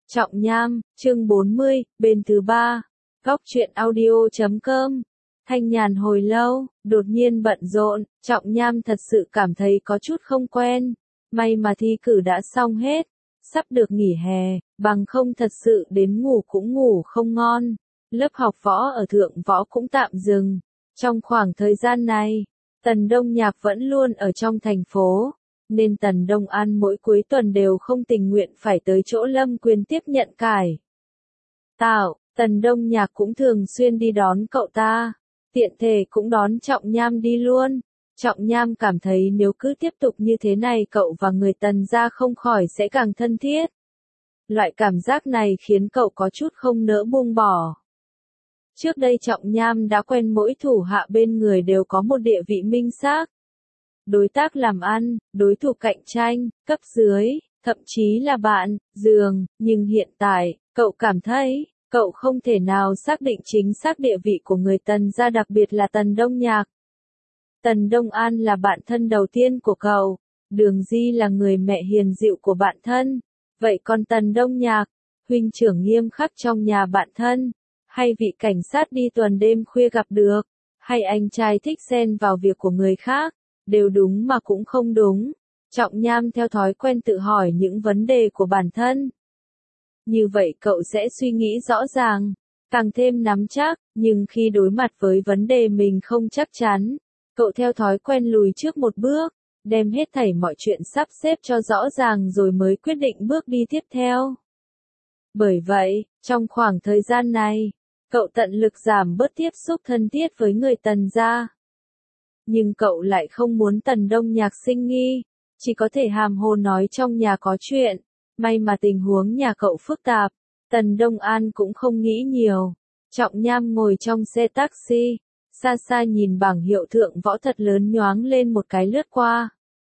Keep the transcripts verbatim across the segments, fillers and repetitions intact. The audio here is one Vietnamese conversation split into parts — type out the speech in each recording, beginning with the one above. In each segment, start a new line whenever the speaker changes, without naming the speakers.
Trọng Nham, chương bốn mươi, bên thứ ba. Góc truyện audio chấm com. Thanh nhàn hồi lâu, đột nhiên bận rộn, Trọng Nham thật sự cảm thấy có chút không quen. May mà thi cử đã xong hết, sắp được nghỉ hè, bằng không thật sự đến ngủ cũng ngủ không ngon. Lớp học võ ở Thượng Võ cũng tạm dừng. Trong khoảng thời gian này, Tần Đông Nhạc vẫn luôn ở trong thành phố, nên Tần Đông An mỗi cuối tuần đều không tình nguyện phải tới chỗ Lâm Quyền tiếp nhận cải tạo. Tần Đông Nhạc cũng thường xuyên đi đón cậu ta, tiện thể cũng đón Trọng Nham đi luôn. Trọng Nham cảm thấy nếu cứ tiếp tục như thế này cậu và người Tần gia không khỏi sẽ càng thân thiết. Loại cảm giác này khiến cậu có chút không nỡ buông bỏ. Trước đây Trọng Nham đã quen mỗi thủ hạ bên người đều có một địa vị minh xác. Đối tác làm ăn, đối thủ cạnh tranh, cấp dưới, thậm chí là bạn, giường, nhưng hiện tại, cậu cảm thấy, cậu không thể nào xác định chính xác địa vị của người Tần gia, đặc biệt là Tần Đông Nhạc. Tần Đông An là bạn thân đầu tiên của cậu, Đường Di là người mẹ hiền dịu của bạn thân, vậy còn Tần Đông Nhạc, huynh trưởng nghiêm khắc trong nhà bạn thân, hay vị cảnh sát đi tuần đêm khuya gặp được, hay anh trai thích xen vào việc của người khác, đều đúng mà cũng không đúng. Trọng Nham theo thói quen tự hỏi những vấn đề của bản thân. Như vậy cậu sẽ suy nghĩ rõ ràng, càng thêm nắm chắc, nhưng khi đối mặt với vấn đề mình không chắc chắn, cậu theo thói quen lùi trước một bước, đem hết thảy mọi chuyện sắp xếp cho rõ ràng rồi mới quyết định bước đi tiếp theo. Bởi vậy, trong khoảng thời gian này, cậu tận lực giảm bớt tiếp xúc thân thiết với người Tần gia. Nhưng cậu lại không muốn Tần Đông Nhạc sinh nghi, chỉ có thể hàm hồ nói trong nhà có chuyện. May mà tình huống nhà cậu phức tạp, Tần Đông An cũng không nghĩ nhiều. Trọng Nham ngồi trong xe taxi, xa xa nhìn bảng hiệu Thượng Võ thật lớn nhoáng lên một cái lướt qua.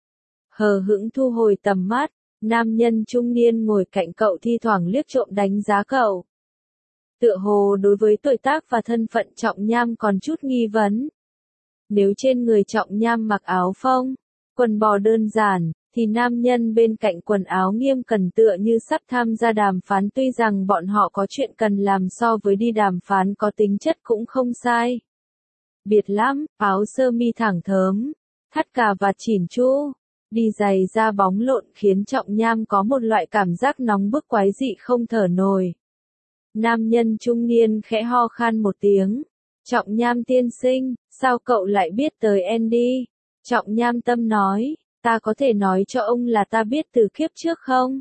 Hờ hững thu hồi tầm mắt, nam nhân trung niên ngồi cạnh cậu thi thoảng liếc trộm đánh giá cậu. Tựa hồ đối với tuổi tác và thân phận Trọng Nham còn chút nghi vấn. Nếu trên người Trọng Nham mặc áo phông, quần bò đơn giản, thì nam nhân bên cạnh quần áo nghiêm cẩn tựa như sắp tham gia đàm phán, tuy rằng bọn họ có chuyện cần làm so với đi đàm phán có tính chất cũng không sai. Biệt lắm, áo sơ mi thẳng thớm, thắt cà vạt chỉn chu, đi giày da bóng lộn khiến Trọng Nham có một loại cảm giác nóng bức quái dị không thở nổi. Nam nhân trung niên khẽ ho khan một tiếng. Trọng Nham tiên sinh, sao cậu lại biết tới Andy? Trọng Nham tâm nói, ta có thể nói cho ông là ta biết từ kiếp trước không?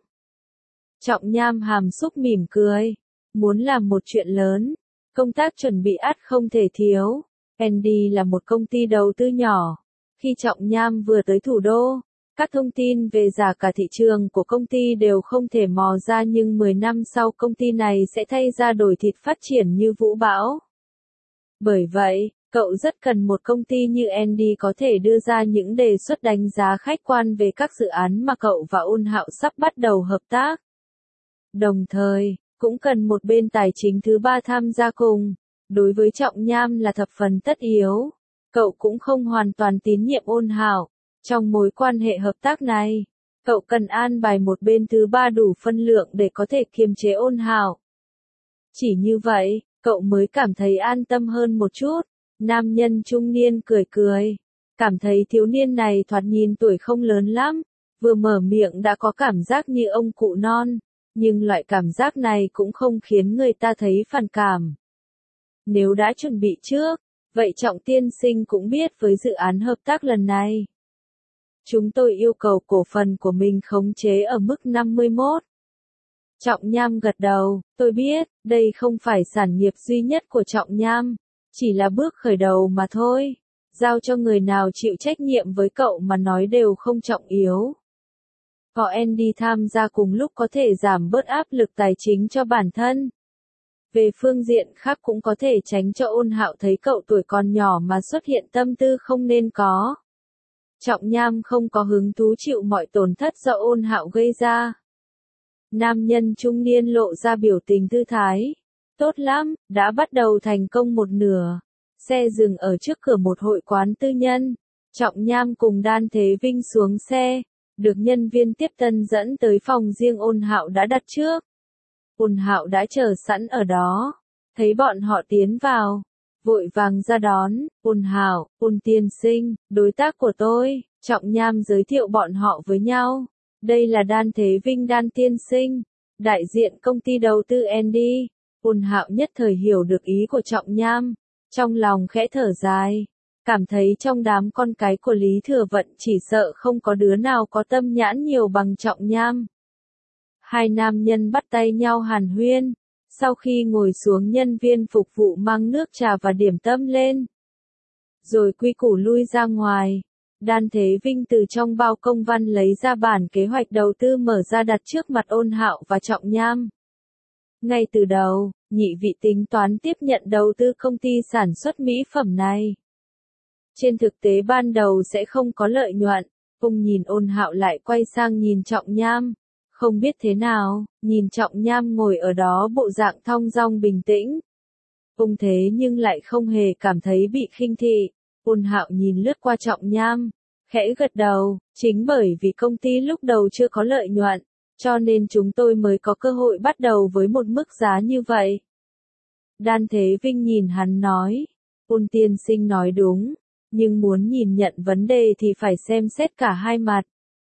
Trọng Nham hàm xúc mỉm cười, muốn làm một chuyện lớn, công tác chuẩn bị ắt không thể thiếu. Andy là một công ty đầu tư nhỏ. Khi Trọng Nham vừa tới thủ đô, các thông tin về giá cả thị trường của công ty đều không thể mò ra, nhưng mười năm sau công ty này sẽ thay ra đổi thịt phát triển như vũ bão. Bởi vậy, cậu rất cần một công ty như Andy có thể đưa ra những đề xuất đánh giá khách quan về các dự án mà cậu và Ôn Hạo sắp bắt đầu hợp tác. Đồng thời, cũng cần một bên tài chính thứ ba tham gia cùng. Đối với Trọng Nham là thập phần tất yếu. Cậu cũng không hoàn toàn tín nhiệm Ôn Hạo. Trong mối quan hệ hợp tác này, cậu cần an bài một bên thứ ba đủ phân lượng để có thể kiềm chế Ôn Hạo. Chỉ như vậy, cậu mới cảm thấy an tâm hơn một chút. Nam nhân trung niên cười cười, cảm thấy thiếu niên này thoạt nhìn tuổi không lớn lắm, vừa mở miệng đã có cảm giác như ông cụ non, nhưng loại cảm giác này cũng không khiến người ta thấy phản cảm. Nếu đã chuẩn bị trước, vậy Trọng tiên sinh cũng biết với dự án hợp tác lần này. Chúng tôi yêu cầu cổ phần của mình khống chế ở mức năm mươi mốt. Trọng Nham gật đầu, tôi biết, đây không phải sản nghiệp duy nhất của Trọng Nham, chỉ là bước khởi đầu mà thôi. Giao cho người nào chịu trách nhiệm với cậu mà nói đều không trọng yếu. Có Andy tham gia cùng lúc có thể giảm bớt áp lực tài chính cho bản thân. Về phương diện khác cũng có thể tránh cho Ôn Hạo thấy cậu tuổi còn nhỏ mà xuất hiện tâm tư không nên có. Trọng Nham không có hứng thú chịu mọi tổn thất do Ôn Hạo gây ra. Nam nhân trung niên lộ ra biểu tình thư thái. Tốt lắm, đã bắt đầu thành công một nửa. Xe dừng ở trước cửa một hội quán tư nhân. Trọng Nham cùng Đan Thế Vinh xuống xe, được nhân viên tiếp tân dẫn tới phòng riêng Ôn Hạo đã đặt trước. Ôn Hạo đã chờ sẵn ở đó, thấy bọn họ tiến vào, vội vàng ra đón. Ôn Hạo, Ôn tiên sinh, đối tác của tôi. Trọng Nham giới thiệu bọn họ với nhau. Đây là Đan Thế Vinh Đan tiên sinh, đại diện công ty đầu tư en đê. Ôn Hạo nhất thời hiểu được ý của Trọng Nham, trong lòng khẽ thở dài, cảm thấy trong đám con cái của Lý Thừa Vận chỉ sợ không có đứa nào có tâm nhãn nhiều bằng Trọng Nham. Hai nam nhân bắt tay nhau hàn huyên, sau khi ngồi xuống nhân viên phục vụ mang nước trà và điểm tâm lên, rồi quy củ lui ra ngoài. Đan Thế Vinh từ trong bao công văn lấy ra bản kế hoạch đầu tư mở ra đặt trước mặt Ôn Hạo và Trọng Nham. Ngay từ đầu, nhị vị tính toán tiếp nhận đầu tư công ty sản xuất mỹ phẩm này. Trên thực tế ban đầu sẽ không có lợi nhuận. Ông nhìn Ôn Hạo lại quay sang nhìn Trọng Nham. Không biết thế nào, nhìn Trọng Nham ngồi ở đó bộ dạng thong dong bình tĩnh. Ông thế nhưng lại không hề cảm thấy bị khinh thị. Ôn Hạo nhìn lướt qua Trọng Nham, khẽ gật đầu, chính bởi vì công ty lúc đầu chưa có lợi nhuận, cho nên chúng tôi mới có cơ hội bắt đầu với một mức giá như vậy. Đan Thế Vinh nhìn hắn nói, Ôn tiên sinh nói đúng, nhưng muốn nhìn nhận vấn đề thì phải xem xét cả hai mặt.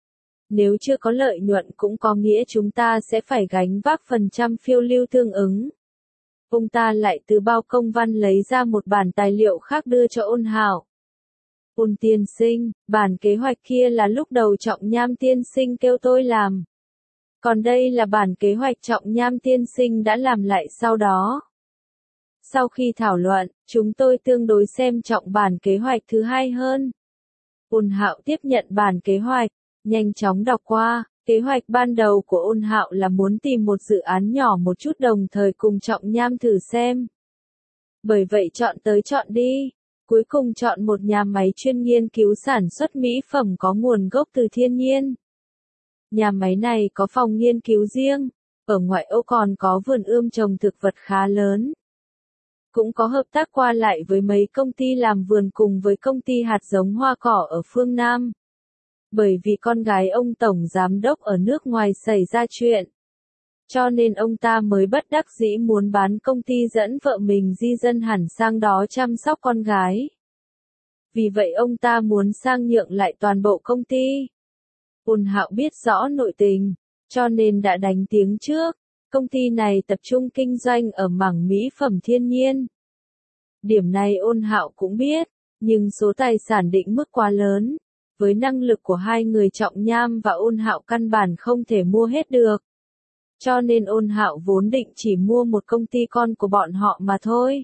Nếu chưa có lợi nhuận cũng có nghĩa chúng ta sẽ phải gánh vác phần trăm phiêu lưu tương ứng. Ông ta lại từ bao công văn lấy ra một bản tài liệu khác đưa cho Ôn Hạo. Ôn tiên sinh, bản kế hoạch kia là lúc đầu Trọng Nham tiên sinh kêu tôi làm. Còn đây là bản kế hoạch Trọng Nham tiên sinh đã làm lại sau đó. Sau khi thảo luận, chúng tôi tương đối xem trọng bản kế hoạch thứ hai hơn. Ôn Hạo tiếp nhận bản kế hoạch, nhanh chóng đọc qua. Kế hoạch ban đầu của Ôn Hạo là muốn tìm một dự án nhỏ một chút đồng thời cùng Trọng Nham thử xem. Bởi vậy chọn tới chọn đi, cuối cùng chọn một nhà máy chuyên nghiên cứu sản xuất mỹ phẩm có nguồn gốc từ thiên nhiên. Nhà máy này có phòng nghiên cứu riêng, ở ngoại ô còn có vườn ươm trồng thực vật khá lớn. Cũng có hợp tác qua lại với mấy công ty làm vườn cùng với công ty hạt giống hoa cỏ ở phương Nam. Bởi vì con gái ông tổng giám đốc ở nước ngoài xảy ra chuyện, cho nên ông ta mới bất đắc dĩ muốn bán công ty dẫn vợ mình di dân hẳn sang đó chăm sóc con gái. Vì vậy ông ta muốn sang nhượng lại toàn bộ công ty. Ôn Hạo biết rõ nội tình, cho nên đã đánh tiếng trước. Công ty này tập trung kinh doanh ở mảng mỹ phẩm thiên nhiên. Điểm này Ôn Hạo cũng biết, nhưng số tài sản định mức quá lớn. Với năng lực của hai người Trọng Nham và Ôn Hạo căn bản không thể mua hết được. Cho nên Ôn Hạo vốn định chỉ mua một công ty con của bọn họ mà thôi.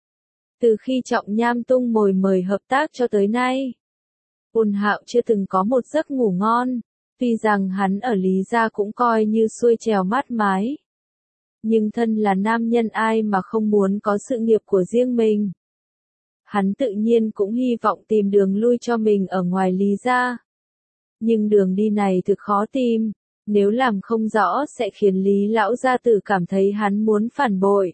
Từ khi Trọng Nham tung mồi mời hợp tác cho tới nay, Ôn Hạo chưa từng có một giấc ngủ ngon. Tuy rằng hắn ở Lý Gia cũng coi như xuôi trèo mát mái. Nhưng thân là nam nhân ai mà không muốn có sự nghiệp của riêng mình. Hắn tự nhiên cũng hy vọng tìm đường lui cho mình ở ngoài Lý Gia. Nhưng đường đi này thực khó tìm, nếu làm không rõ sẽ khiến Lý lão gia tử cảm thấy hắn muốn phản bội.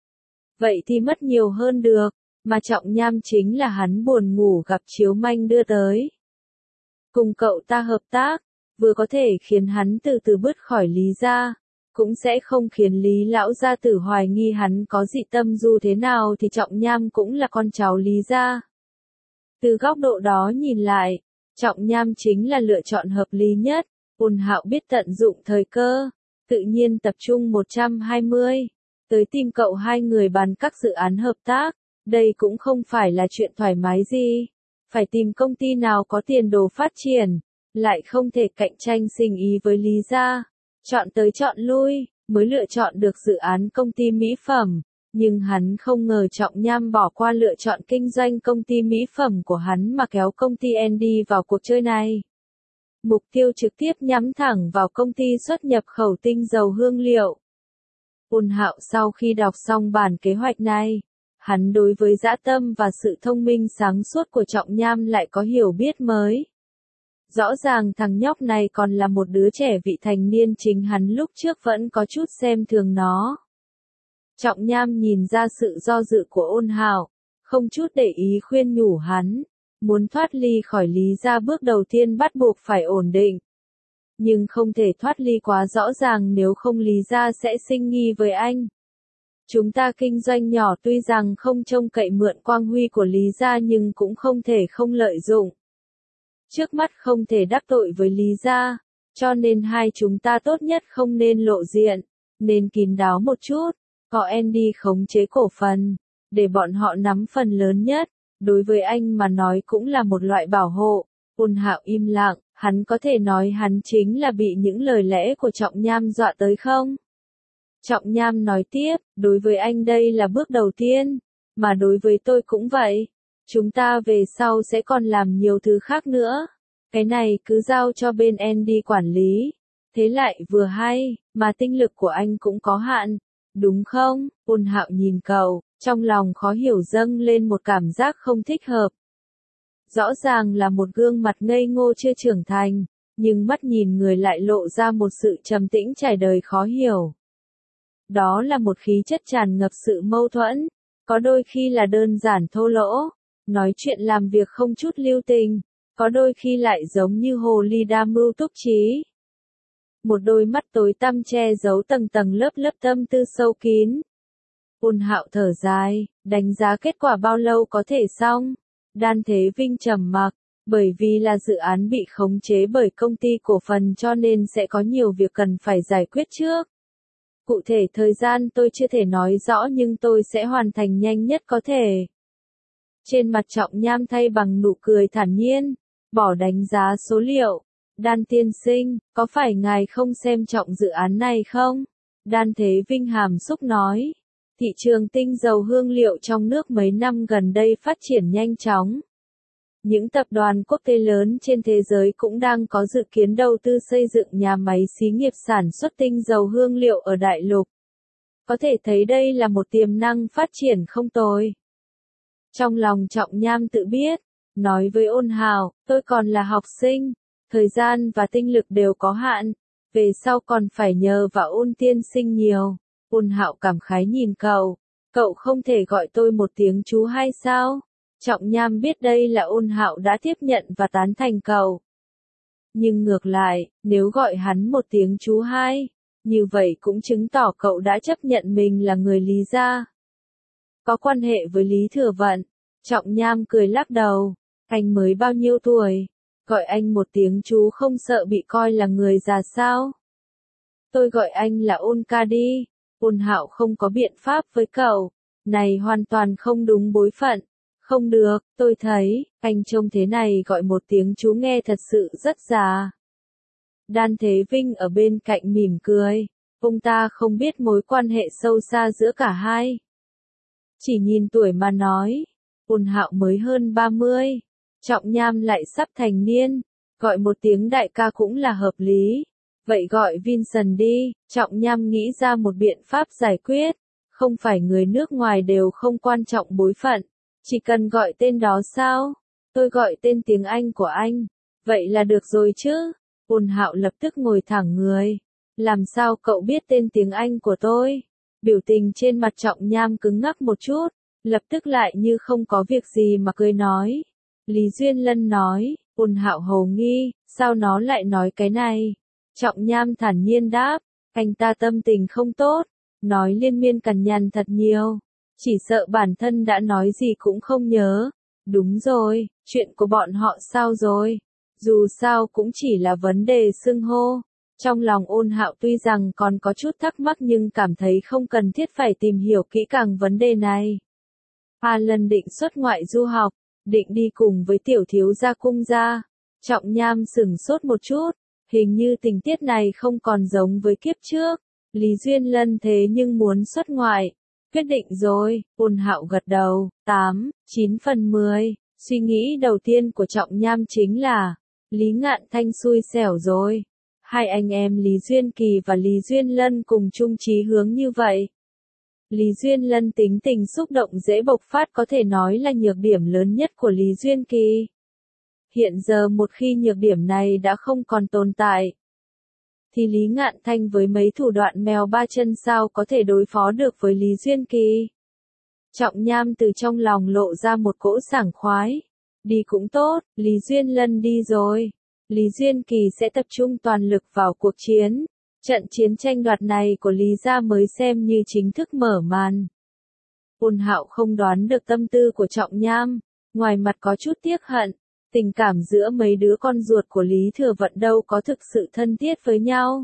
Vậy thì mất nhiều hơn được, mà Trọng Nham chính là hắn buồn ngủ gặp chiếu manh đưa tới. Cùng cậu ta hợp tác, vừa có thể khiến hắn từ từ bứt khỏi Lý Gia, cũng sẽ không khiến Lý lão gia tử hoài nghi hắn có dị tâm, dù thế nào thì Trọng Nham cũng là con cháu Lý Gia. Từ góc độ đó nhìn lại, Trọng Nham chính là lựa chọn hợp lý nhất. Ôn Hạo biết tận dụng thời cơ, tự nhiên tập trung một trăm hai mươi, tới tìm cậu hai người bàn các dự án hợp tác. Đây cũng không phải là chuyện thoải mái gì, phải tìm công ty nào có tiền đồ phát triển, lại không thể cạnh tranh sinh ý với Lý Gia. Chọn tới chọn lui, mới lựa chọn được dự án công ty mỹ phẩm, nhưng hắn không ngờ Trọng Nham bỏ qua lựa chọn kinh doanh công ty mỹ phẩm của hắn mà kéo công ty en đê vào cuộc chơi này. Mục tiêu trực tiếp nhắm thẳng vào công ty xuất nhập khẩu tinh dầu hương liệu. Ôn Hạo sau khi đọc xong bản kế hoạch này, hắn đối với dã tâm và sự thông minh sáng suốt của Trọng Nham lại có hiểu biết mới. Rõ ràng thằng nhóc này còn là một đứa trẻ vị thành niên, chính hắn lúc trước vẫn có chút xem thường nó. Trọng Nham nhìn ra sự do dự của Ôn Hạo, không chút để ý khuyên nhủ hắn, muốn thoát ly khỏi Lý Gia bước đầu tiên bắt buộc phải ổn định. nhưng không thể thoát ly quá rõ ràng nếu không Lý gia sẽ sinh nghi với anh. Chúng ta kinh doanh nhỏ tuy rằng không trông cậy mượn quang huy của Lý gia nhưng cũng không thể không lợi dụng. Trước mắt không thể đắc tội với Lý gia, cho nên hai chúng ta tốt nhất không nên lộ diện, nên kín đáo một chút, có Andy khống chế cổ phần, để bọn họ nắm phần lớn nhất, đối với anh mà nói cũng là một loại bảo hộ. Ôn Hạo im lặng, hắn có thể nói hắn chính là bị những lời lẽ của Trọng Nham dọa tới không? Trọng Nham nói tiếp, đối với anh đây là bước đầu tiên, mà đối với tôi cũng vậy. Chúng ta về sau sẽ còn làm nhiều thứ khác nữa. Cái này cứ giao cho bên Andy quản lý. Thế lại vừa hay, mà tinh lực của anh cũng có hạn. Đúng không? Ôn Hạo nhìn cậu, trong lòng khó hiểu dâng lên một cảm giác không thích hợp. Rõ ràng là một gương mặt ngây ngô chưa trưởng thành, nhưng mắt nhìn người lại lộ ra một sự trầm tĩnh trải đời khó hiểu. Đó là một khí chất tràn ngập sự mâu thuẫn, có đôi khi là đơn giản thô lỗ, nói chuyện làm việc không chút lưu tình, có đôi khi lại giống như hồ ly đa mưu túc trí. Một đôi mắt tối tăm che giấu tầng tầng lớp lớp tâm tư sâu kín. Ôn Hạo thở dài, đánh giá kết quả bao lâu có thể xong. Đan Thế Vinh trầm mặc, bởi vì là dự án bị khống chế bởi công ty cổ phần cho nên sẽ có nhiều việc cần phải giải quyết trước. Cụ thể thời gian tôi chưa thể nói rõ nhưng tôi sẽ hoàn thành nhanh nhất có thể. Trên mặt Trọng Nham thay bằng nụ cười thản nhiên, bỏ đánh giá số liệu. Đan tiên sinh, có phải ngài không xem trọng dự án này không? Đan Thế Vinh hàm xúc nói. Thị trường tinh dầu hương liệu trong nước mấy năm gần đây phát triển nhanh chóng. Những tập đoàn quốc tế lớn trên thế giới cũng đang có dự kiến đầu tư xây dựng nhà máy xí nghiệp sản xuất tinh dầu hương liệu ở đại lục. Có thể thấy đây là một tiềm năng phát triển không tồi. Trong lòng Trọng Nham tự biết, nói với Ôn Hạo, tôi còn là học sinh, thời gian và tinh lực đều có hạn, về sau còn phải nhờ vào Ôn tiên sinh nhiều. Ôn Hạo cảm khái nhìn cậu, cậu không thể gọi tôi một tiếng chú hay sao? Trọng Nham biết đây là Ôn Hạo đã tiếp nhận và tán thành cậu. Nhưng ngược lại, nếu gọi hắn một tiếng chú hai, như vậy cũng chứng tỏ cậu đã chấp nhận mình là người Lý gia. Có quan hệ với Lý Thừa Vận. Trọng Nham cười lắc đầu, anh mới bao nhiêu tuổi, gọi anh một tiếng chú không sợ bị coi là người già sao? Tôi gọi anh là Ôn ca đi. Ôn Hạo không có biện pháp với cậu, này hoàn toàn không đúng bối phận. Không được, tôi thấy, anh trông thế này gọi một tiếng chú nghe thật sự rất già. Đan Thế Vinh ở bên cạnh mỉm cười, ông ta không biết mối quan hệ sâu xa giữa cả hai. Chỉ nhìn tuổi mà nói, Ôn Hạo mới hơn ba mươi, Trọng Nham lại sắp thành niên, gọi một tiếng đại ca cũng là hợp lý. Vậy gọi Vincent đi, Trọng Nham nghĩ ra một biện pháp giải quyết, không phải người nước ngoài đều không quan trọng bối phận, chỉ cần gọi tên đó sao? Tôi gọi tên tiếng Anh của anh, vậy là được rồi chứ? Ôn Hạo lập tức ngồi thẳng người, làm sao cậu biết tên tiếng Anh của tôi? Biểu tình trên mặt Trọng Nham cứng ngắc một chút, lập tức lại như không có việc gì mà cười nói. Lý Duyên Lân nói, Ôn Hạo hồ nghi, sao nó lại nói cái này? Trọng Nham thản nhiên đáp, anh ta tâm tình không tốt, nói liên miên cằn nhằn thật nhiều, chỉ sợ bản thân đã nói gì cũng không nhớ. Đúng rồi, chuyện của bọn họ sao rồi? Dù sao cũng chỉ là vấn đề xưng hô. Trong lòng Ôn Hạo tuy rằng còn có chút thắc mắc nhưng cảm thấy không cần thiết phải tìm hiểu kỹ càng vấn đề này. Alan định xuất ngoại du học, định đi cùng với tiểu thiếu gia cung gia. Trọng Nham sửng sốt một chút. Hình như tình tiết này không còn giống với kiếp trước. Lý Duyên Lân thế nhưng muốn xuất ngoại. Quyết định rồi, Ôn Hạo gật đầu, tám, chín phần mười. Suy nghĩ đầu tiên của Trọng Nham chính là, Lý Ngạn Thanh xui xẻo rồi. Hai anh em Lý Duyên Kỳ và Lý Duyên Lân cùng chung chí hướng như vậy. Lý Duyên Lân tính tình xúc động dễ bộc phát có thể nói là nhược điểm lớn nhất của Lý Duyên Kỳ. Hiện giờ một khi nhược điểm này đã không còn tồn tại, thì Lý Ngạn Thanh với mấy thủ đoạn mèo ba chân sao có thể đối phó được với Lý Duyên Kỳ. Trọng Nham từ trong lòng lộ ra một cỗ sảng khoái. Đi cũng tốt, Lý Duyên Lân đi rồi. Lý Duyên Kỳ sẽ tập trung toàn lực vào cuộc chiến. Trận chiến tranh đoạt này của Lý gia mới xem như chính thức mở màn. Ôn Hạo không đoán được tâm tư của Trọng Nham, ngoài mặt có chút tiếc hận, tình cảm giữa mấy đứa con ruột của Lý Thừa Vận đâu có thực sự thân thiết với nhau.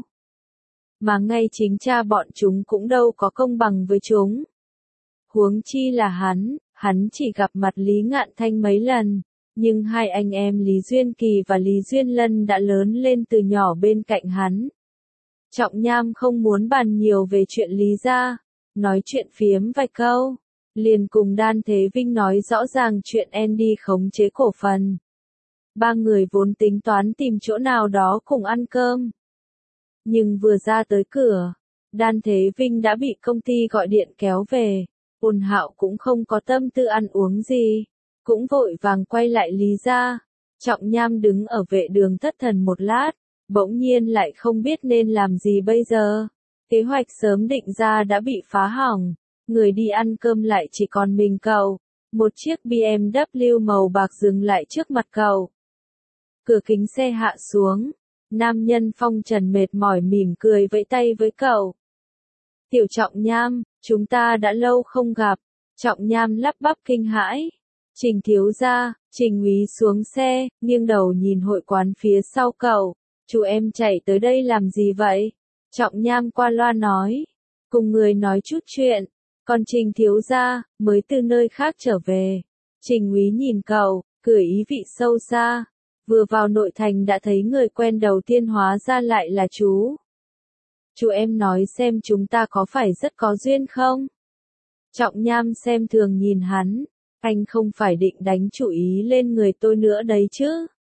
Mà ngay chính cha bọn chúng cũng đâu có công bằng với chúng. Huống chi là hắn, hắn chỉ gặp mặt Lý Ngạn Thanh mấy lần, nhưng hai anh em Lý Duyên Kỳ và Lý Duyên Lân đã lớn lên từ nhỏ bên cạnh hắn. Trọng Nham không muốn bàn nhiều về chuyện Lý gia, nói chuyện phiếm vài câu, liền cùng Đan Thế Vinh nói rõ ràng chuyện Andy khống chế cổ phần. Ba người vốn tính toán tìm chỗ nào đó cùng ăn cơm. Nhưng vừa ra tới cửa, Đan Thế Vinh đã bị công ty gọi điện kéo về, Ôn Hạo cũng không có tâm tư ăn uống gì, cũng vội vàng quay lại Lý gia. Trọng Nham đứng ở vệ đường thất thần một lát, bỗng nhiên lại không biết nên làm gì bây giờ. Kế hoạch sớm định ra đã bị phá hỏng, người đi ăn cơm lại chỉ còn mình cậu. Một chiếc bê em vê màu bạc dừng lại trước mặt cậu. Cửa kính xe hạ xuống, nam nhân phong trần mệt mỏi mỉm cười vẫy tay với cậu. Tiểu Trọng Nham, chúng ta đã lâu không gặp. Trọng Nham lắp bắp kinh hãi. Trình thiếu gia, Trình úy xuống xe, nghiêng đầu nhìn hội quán phía sau cậu. Chú em chạy tới đây làm gì vậy? Trọng Nham qua loa nói. Cùng người nói chút chuyện. Còn Trình thiếu gia, mới từ nơi khác trở về. Trình úy nhìn cậu, cười ý vị sâu xa. Vừa vào nội thành đã thấy người quen đầu tiên hóa ra lại là chú. Chú em nói xem chúng ta có phải rất có duyên không? Trọng Nham xem thường nhìn hắn. Anh không phải định đánh chủ ý lên người tôi nữa đấy chứ?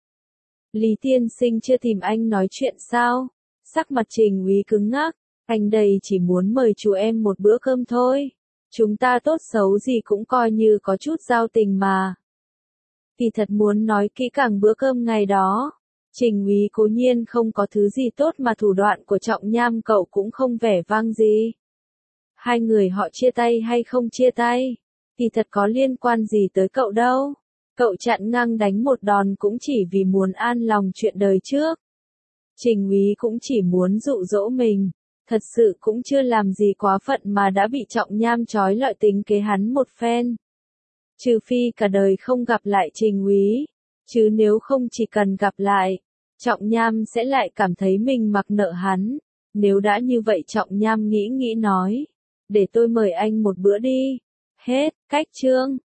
Lý tiên sinh chưa tìm anh nói chuyện sao? Sắc mặt Trình úy cứng ngắc. Anh đây chỉ muốn mời chú em một bữa cơm thôi. Chúng ta tốt xấu gì cũng coi như có chút giao tình mà. Vì thật muốn nói kỹ càng bữa cơm ngày đó. Trình úy cố nhiên không có thứ gì tốt mà thủ đoạn của Trọng Nham cậu cũng không vẻ vang gì. Hai người họ chia tay hay không chia tay, thì thật có liên quan gì tới cậu đâu. Cậu chặn ngang đánh một đòn cũng chỉ vì muốn an lòng chuyện đời trước. Trình úy cũng chỉ muốn dụ dỗ mình, thật sự cũng chưa làm gì quá phận mà đã bị Trọng Nham trói lọi tính kế hắn một phen. Trừ phi cả đời không gặp lại Trình úy, chứ nếu không chỉ cần gặp lại, Trọng Nham sẽ lại cảm thấy mình mặc nợ hắn. Nếu đã như vậy Trọng Nham nghĩ nghĩ nói, để tôi mời anh một bữa đi. Hết, cách chương.